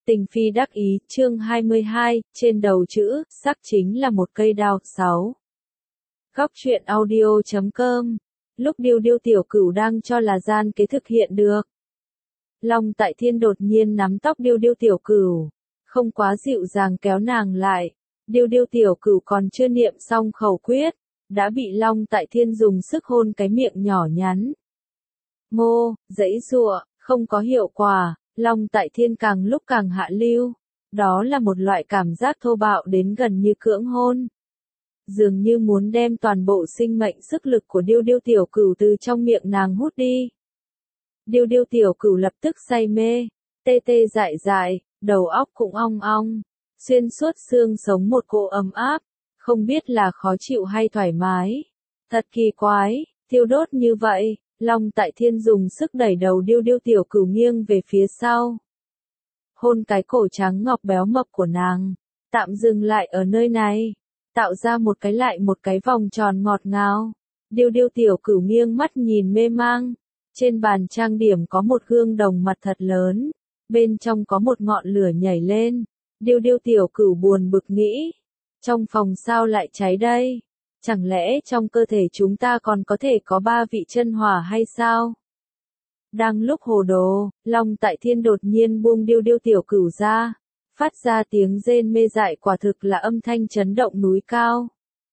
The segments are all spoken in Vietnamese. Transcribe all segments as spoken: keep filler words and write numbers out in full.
Tình phi đắc ý, chương hai mươi hai, trên đầu chữ, sắc chính là một cây đao. sáu. Góc truyện audio chấm com. Lúc Điêu Điêu tiểu cửu đang cho là gian kế thực hiện được. Long Tại Thiên đột nhiên nắm tóc Điêu Điêu tiểu cửu, không quá dịu dàng kéo nàng lại. Điêu Điêu tiểu cửu còn chưa niệm xong khẩu quyết, đã bị Long Tại Thiên dùng sức hôn cái miệng nhỏ nhắn. Ngô, giãy giụa, không có hiệu quả. Long Tại Thiên càng lúc càng hạ lưu, đó là một loại cảm giác thô bạo đến gần như cưỡng hôn. Dường như muốn đem toàn bộ sinh mệnh sức lực của Điêu Điêu tiểu cửu từ trong miệng nàng hút đi. Điêu Điêu tiểu cửu lập tức say mê, tê tê dại dại, đầu óc cũng ong ong, xuyên suốt xương sống một cỗ ấm áp, không biết là khó chịu hay thoải mái. Thật kỳ quái, thiêu đốt như vậy. Long Tại Thiên dùng sức đẩy đầu Điêu Điêu tiểu cửu nghiêng về phía sau. Hôn cái cổ trắng ngọc béo mập của nàng, tạm dừng lại ở nơi này, tạo ra một cái lại một cái vòng tròn ngọt ngào. Điêu Điêu tiểu cửu nghiêng mắt nhìn mê mang, trên bàn trang điểm có một gương đồng mặt thật lớn, bên trong có một ngọn lửa nhảy lên. Điêu Điêu tiểu cửu buồn bực nghĩ, trong phòng sao lại cháy đây? Chẳng lẽ trong cơ thể chúng ta còn có thể có ba vị chân hỏa hay sao? Đang lúc hồ đồ, Long Tại Thiên đột nhiên buông Điêu Điêu tiểu cửu ra, phát ra tiếng rên mê dại, quả thực là âm thanh chấn động núi cao.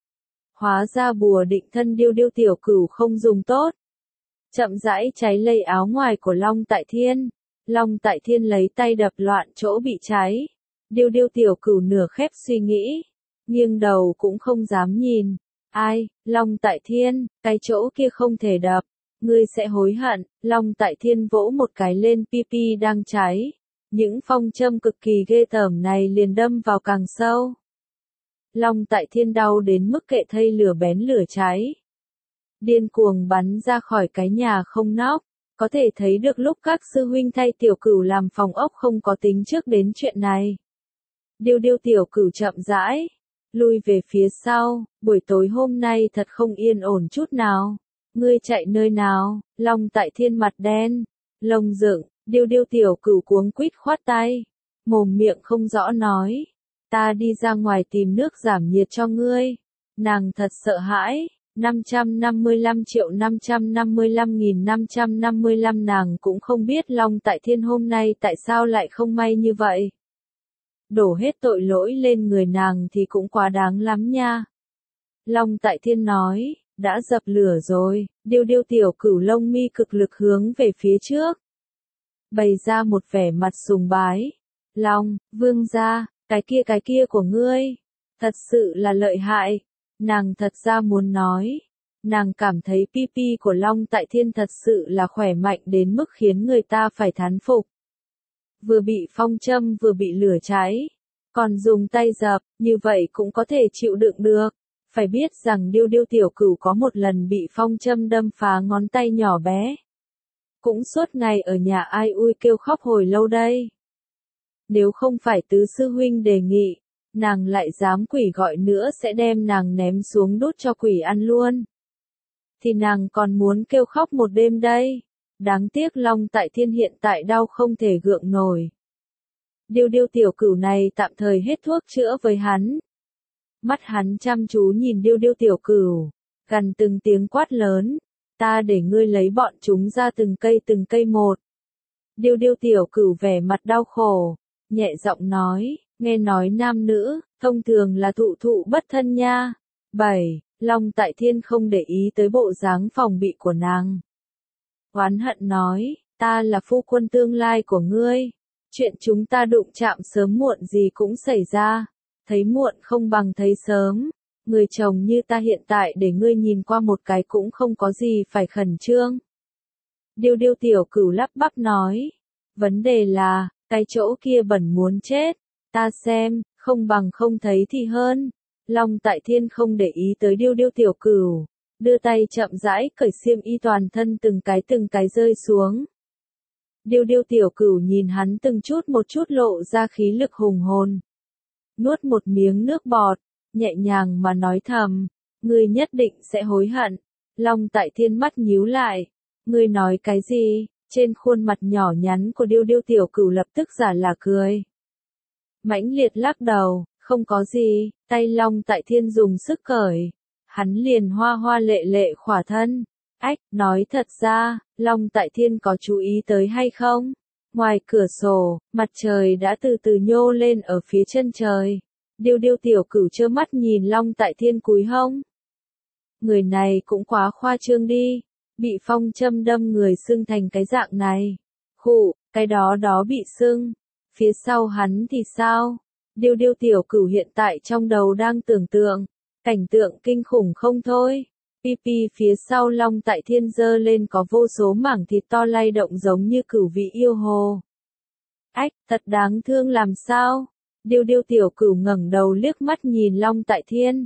Hóa ra bùa định thân Điêu Điêu tiểu cửu không dùng tốt. Chậm rãi cháy lây áo ngoài của Long Tại Thiên. Long Tại Thiên lấy tay đập loạn chỗ bị cháy. Điêu Điêu tiểu cửu nửa khép suy nghĩ, nghiêng đầu cũng không dám nhìn. Ai, Long Tại Thiên, cái chỗ kia không thể đập, ngươi sẽ hối hận. Long Tại Thiên vỗ một cái lên pipi đang cháy, những phong châm cực kỳ ghê tởm này liền đâm vào càng sâu. Long Tại Thiên đau đến mức kệ thây lửa bén lửa cháy, điên cuồng bắn ra khỏi cái nhà không nóc. Có thể thấy được lúc các sư huynh thay tiểu cửu làm phòng ốc không có tính trước đến chuyện này. Điêu Điêu tiểu cửu chậm rãi lui về phía sau, buổi tối hôm nay thật không yên ổn chút nào. Ngươi chạy nơi nào? Long Tại Thiên mặt đen, lông dựng. Điêu Điêu tiểu cửu cuống quýt khoát tay, mồm miệng không rõ nói, ta đi ra ngoài tìm nước giảm nhiệt cho ngươi. Nàng thật sợ hãi. năm trăm năm mươi lăm triệu năm trăm năm mươi lăm nghìn năm trăm năm mươi lăm nàng cũng không biết Long Tại Thiên hôm nay tại sao lại không may như vậy. Đổ hết tội lỗi lên người nàng thì cũng quá đáng lắm nha. Long Tại Thiên nói, đã dập lửa rồi. Điêu Điêu tiểu cửu lông mi cực lực hướng về phía trước, bày ra một vẻ mặt sùng bái. Long, vương gia, cái kia cái kia của ngươi, thật sự là lợi hại. Nàng thật ra muốn nói, nàng cảm thấy pipi của Long Tại Thiên thật sự là khỏe mạnh đến mức khiến người ta phải thán phục. Vừa bị phong châm vừa bị lửa cháy, còn dùng tay dập, như vậy cũng có thể chịu đựng được. Phải biết rằng Điêu Điêu tiểu cửu có một lần bị phong châm đâm phá ngón tay nhỏ bé, cũng suốt ngày ở nhà ai ui kêu khóc hồi lâu đây. Nếu không phải tứ sư huynh đề nghị, nàng lại dám quỷ gọi nữa sẽ đem nàng ném xuống đốt cho quỷ ăn luôn. Thì nàng còn muốn kêu khóc một đêm đây. Đáng tiếc Long Tại Thiên hiện tại đau không thể gượng nổi. Điêu Điêu tiểu cửu này tạm thời hết thuốc chữa với hắn. Mắt hắn chăm chú nhìn Điêu Điêu tiểu cửu, gằn từng tiếng quát lớn, ta để ngươi lấy bọn chúng ra từng cây từng cây một. Điêu Điêu tiểu cửu vẻ mặt đau khổ, nhẹ giọng nói, nghe nói nam nữ, thông thường là thụ thụ bất thân nha. bảy. Long Tại Thiên không để ý tới bộ dáng phòng bị của nàng, oán hận nói, ta là phu quân tương lai của ngươi, chuyện chúng ta đụng chạm sớm muộn gì cũng xảy ra, thấy muộn không bằng thấy sớm, người chồng như ta hiện tại để ngươi nhìn qua một cái cũng không có gì phải khẩn trương. Điêu Điêu tiểu cửu lắp bắp nói, vấn đề là, cái chỗ kia bẩn muốn chết, ta xem, không bằng không thấy thì hơn. Long Tại Thiên không để ý tới Điêu Điêu tiểu cửu, đưa tay chậm rãi cởi xiêm y toàn thân từng cái từng cái rơi xuống. Điêu Điêu tiểu cửu nhìn hắn từng chút một chút lộ ra khí lực hùng hồn, nuốt một miếng nước bọt, nhẹ nhàng mà nói thầm, ngươi nhất định sẽ hối hận. Long Tại Thiên mắt nhíu lại, ngươi nói cái gì? Trên khuôn mặt nhỏ nhắn của Điêu Điêu tiểu cửu lập tức giả là cười. mãnh liệt lắc đầu, không có gì, tay Long Tại Thiên dùng sức cởi. Hắn liền hoa hoa lệ lệ khỏa thân. Ách, nói thật ra, Long Tại Thiên có chú ý tới hay không? Ngoài cửa sổ, mặt trời đã từ từ nhô lên ở phía chân trời. Điêu điêu tiểu cửu trơ mắt nhìn Long Tại Thiên cúi hông. Người này cũng quá khoa trương đi, bị phong châm đâm người sưng thành cái dạng này. Khụ, cái đó đó bị sưng. Phía sau hắn thì sao? Điêu điêu tiểu cửu hiện tại trong đầu đang tưởng tượng. Cảnh tượng kinh khủng không thôi. Pi pi phía sau Long Tại Thiên giơ lên có vô số mảng thịt to lay động giống như cửu vị yêu hồ. Ách, thật đáng thương làm sao? Điêu điêu tiểu cửu ngẩng đầu liếc mắt nhìn Long Tại Thiên.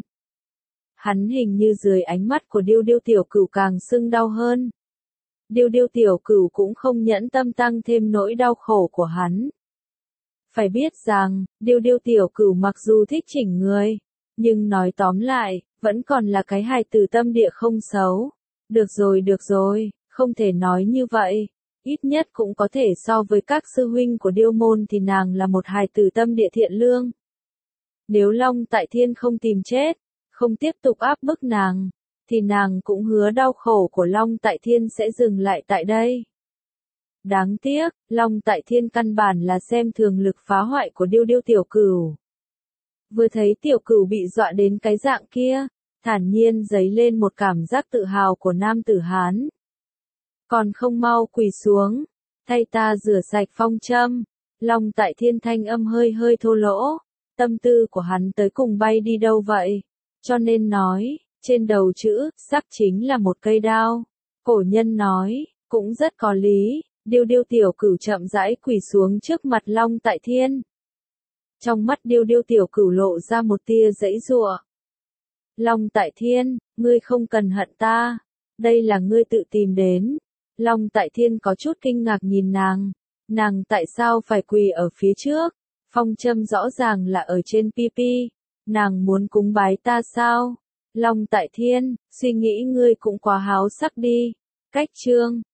Hắn hình như dưới ánh mắt của điêu điêu tiểu cửu càng sưng đau hơn. Điêu điêu tiểu cửu cũng không nhẫn tâm tăng thêm nỗi đau khổ của hắn. Phải biết rằng, điêu điêu tiểu cửu mặc dù thích chỉnh người, nhưng nói tóm lại, vẫn còn là cái hài tử tâm địa không xấu. Được rồi được rồi, không thể nói như vậy. Ít nhất cũng có thể so với các sư huynh của điêu môn thì nàng là một hài tử tâm địa thiện lương. Nếu Long Tại Thiên không tìm chết, không tiếp tục áp bức nàng, thì nàng cũng hứa đau khổ của Long Tại Thiên sẽ dừng lại tại đây. Đáng tiếc, Long Tại Thiên căn bản là xem thường lực phá hoại của điêu điêu tiểu cửu. Vừa thấy tiểu cửu bị dọa đến cái dạng kia, thản nhiên dấy lên một cảm giác tự hào của nam tử Hán. Còn không mau quỳ xuống, thay ta rửa sạch phong châm. Long Tại Thiên thanh âm hơi hơi thô lỗ, tâm tư của hắn tới cùng bay đi đâu vậy? Cho nên nói, trên đầu chữ, sắc chính là một cây đao. Cổ nhân nói, cũng rất có lý, điêu điêu tiểu cửu chậm rãi quỳ xuống trước mặt Long Tại Thiên. Trong mắt điêu điêu tiểu cửu lộ ra một tia giãy giụa. Long Tại Thiên, ngươi không cần hận ta, đây là ngươi tự tìm đến. Long Tại Thiên có chút kinh ngạc nhìn nàng, nàng tại sao phải quỳ ở phía trước, phong châm rõ ràng là ở trên pi pi, nàng muốn cúng bái ta sao? Long Tại Thiên, suy nghĩ ngươi cũng quá háo sắc đi. Cách chương